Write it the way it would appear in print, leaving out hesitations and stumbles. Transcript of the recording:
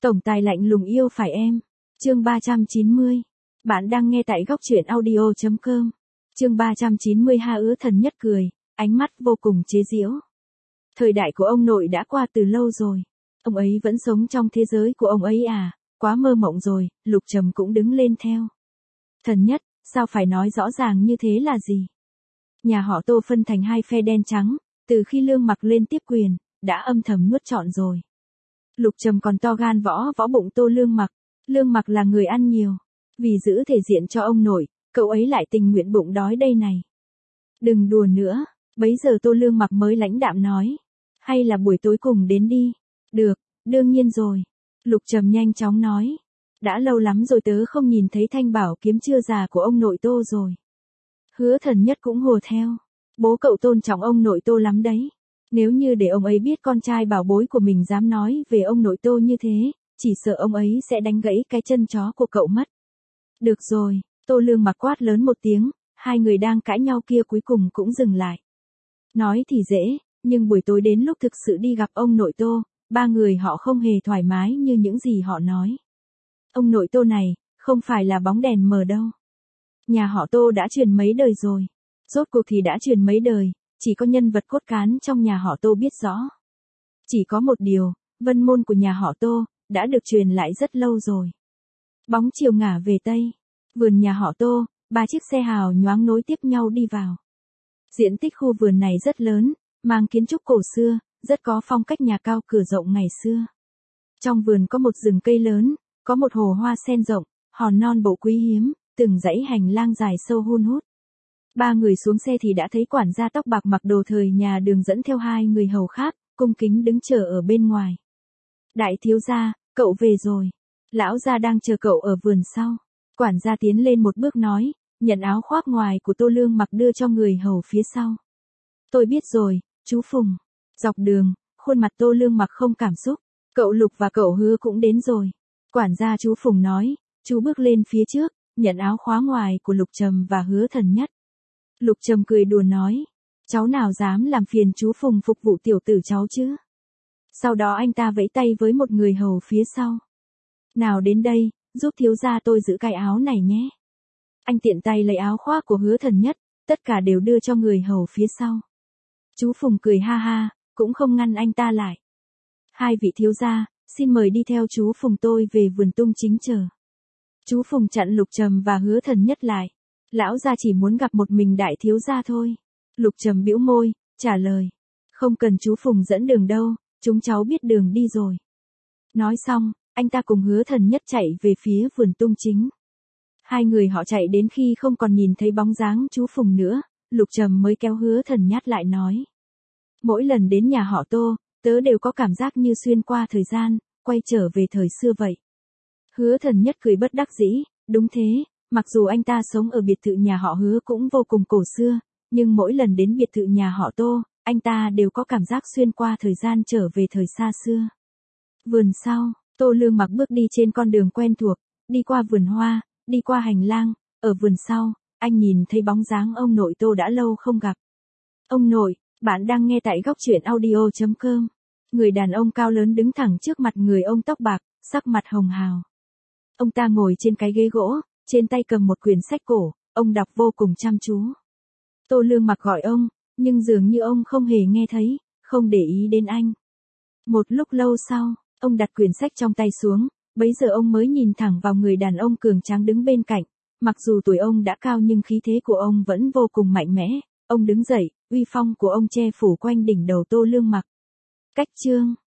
Tổng tài lạnh lùng yêu phải em. Chương 390. Bạn đang nghe tại góc truyện audio.com. Chương 390 Hứa Thần Nhất cười, ánh mắt vô cùng chế giễu. Thời đại của ông nội đã qua từ lâu rồi. Ông ấy vẫn sống trong thế giới của ông ấy à, quá mơ mộng rồi. Lục Trầm cũng đứng lên theo. Thần Nhất, sao phải nói rõ ràng như thế là gì? Nhà họ Tô phân thành hai phe đen trắng, từ khi Lương Mặc lên tiếp quyền, đã âm thầm nuốt trọn rồi. Lục Trầm còn to gan võ bụng Tô Lương Mặc. Lương Mặc là người ăn nhiều, vì giữ thể diện cho ông nội, cậu ấy lại tình nguyện bụng đói đây này. Đừng đùa nữa, bấy giờ Tô Lương Mặc mới lãnh đạm nói. Hay là buổi tối cùng đến đi. Được, đương nhiên rồi. Lục Trầm nhanh chóng nói. Đã lâu lắm rồi tớ không nhìn thấy thanh bảo kiếm chưa già của ông nội Tô rồi. Hứa Thần Nhất cũng hùa theo. Bố cậu tôn trọng ông nội Tô lắm đấy. Nếu như để ông ấy biết con trai bảo bối của mình dám nói về ông nội Tô như thế, chỉ sợ ông ấy sẽ đánh gãy cái chân chó của cậu mất. Được rồi, Tô Lương Mặc quát lớn một tiếng, hai người đang cãi nhau kia cuối cùng cũng dừng lại. Nói thì dễ, nhưng buổi tối đến lúc thực sự đi gặp ông nội Tô, ba người họ không hề thoải mái như những gì họ nói. Ông nội Tô này, không phải là bóng đèn mờ đâu. Nhà họ Tô đã truyền mấy đời rồi. Rốt cuộc thì đã truyền mấy đời, chỉ có nhân vật cốt cán trong nhà họ Tô biết rõ. Chỉ có một điều, vân môn của nhà họ Tô, đã được truyền lại rất lâu rồi. Bóng chiều ngả về Tây, vườn nhà họ Tô, 3 chiếc xe hào nhoáng nối tiếp nhau đi vào. Diện tích khu vườn này rất lớn, mang kiến trúc cổ xưa, rất có phong cách nhà cao cửa rộng ngày xưa. Trong vườn có một rừng cây lớn, có một hồ hoa sen rộng, hòn non bộ quý hiếm, từng dãy hành lang dài sâu hun hút. Ba người xuống xe thì đã thấy quản gia tóc bạc mặc đồ thời nhà Đường dẫn theo hai người hầu khác, cung kính đứng chờ ở bên ngoài. Đại thiếu gia, cậu về rồi. Lão gia đang chờ cậu ở vườn sau. Quản gia tiến lên một bước nói, nhận áo khoác ngoài của Tô Lương Mặc đưa cho người hầu phía sau. Tôi biết rồi, chú Phùng. Dọc đường, khuôn mặt Tô Lương Mặc không cảm xúc. Cậu Lục và cậu Hứa cũng đến rồi. Quản gia chú Phùng nói, chú bước lên phía trước, nhận áo khóa ngoài của Lục Trầm và Hứa Thần Nhất. Lục Trầm cười đùa nói, cháu nào dám làm phiền chú Phùng phục vụ tiểu tử cháu chứ. Sau đó anh ta vẫy tay với một người hầu phía sau. Nào đến đây, giúp thiếu gia tôi giữ cái áo này nhé. Anh tiện tay lấy áo khoác của Hứa Thần Nhất, tất cả đều đưa cho người hầu phía sau. Chú Phùng cười ha ha, cũng không ngăn anh ta lại. Hai vị thiếu gia, xin mời đi theo chú Phùng tôi về vườn Tung Chính chờ. Chú Phùng chặn Lục Trầm và Hứa Thần Nhất lại. Lão gia chỉ muốn gặp một mình đại thiếu gia thôi. Lục Trầm bĩu môi, trả lời. Không cần chú Phùng dẫn đường đâu, chúng cháu biết đường đi rồi. Nói xong, anh ta cùng Hứa Thần Nhất chạy về phía vườn Tung Chính. Hai người họ chạy đến khi không còn nhìn thấy bóng dáng chú Phùng nữa, Lục Trầm mới kéo Hứa Thần Nhất lại nói. Mỗi lần đến nhà họ Tô, tớ đều có cảm giác như xuyên qua thời gian, quay trở về thời xưa vậy. Hứa Thần Nhất cười bất đắc dĩ, đúng thế, mặc dù anh ta sống ở biệt thự nhà họ Hứa cũng vô cùng cổ xưa, nhưng mỗi lần đến biệt thự nhà họ Tô, anh ta đều có cảm giác xuyên qua thời gian trở về thời xa xưa. Vườn sau, Tô Lương Mặc bước đi trên con đường quen thuộc, đi qua vườn hoa, đi qua hành lang, ở vườn sau, anh nhìn thấy bóng dáng ông nội Tô đã lâu không gặp. Ông nội, bạn đang nghe tại góc truyện audio.com. Người đàn ông cao lớn đứng thẳng trước mặt người ông tóc bạc, sắc mặt hồng hào. Ông ta ngồi trên cái ghế gỗ, trên tay cầm một quyển sách cổ, ông đọc vô cùng chăm chú. Tô Lương Mặc gọi ông, nhưng dường như ông không hề nghe thấy, không để ý đến anh. Một lúc lâu sau, ông đặt quyển sách trong tay xuống, bấy giờ ông mới nhìn thẳng vào người đàn ông cường tráng đứng bên cạnh. Mặc dù tuổi ông đã cao nhưng khí thế của ông vẫn vô cùng mạnh mẽ. Ông đứng dậy, uy phong của ông che phủ quanh đỉnh đầu Tô Lương Mặc. Cách chương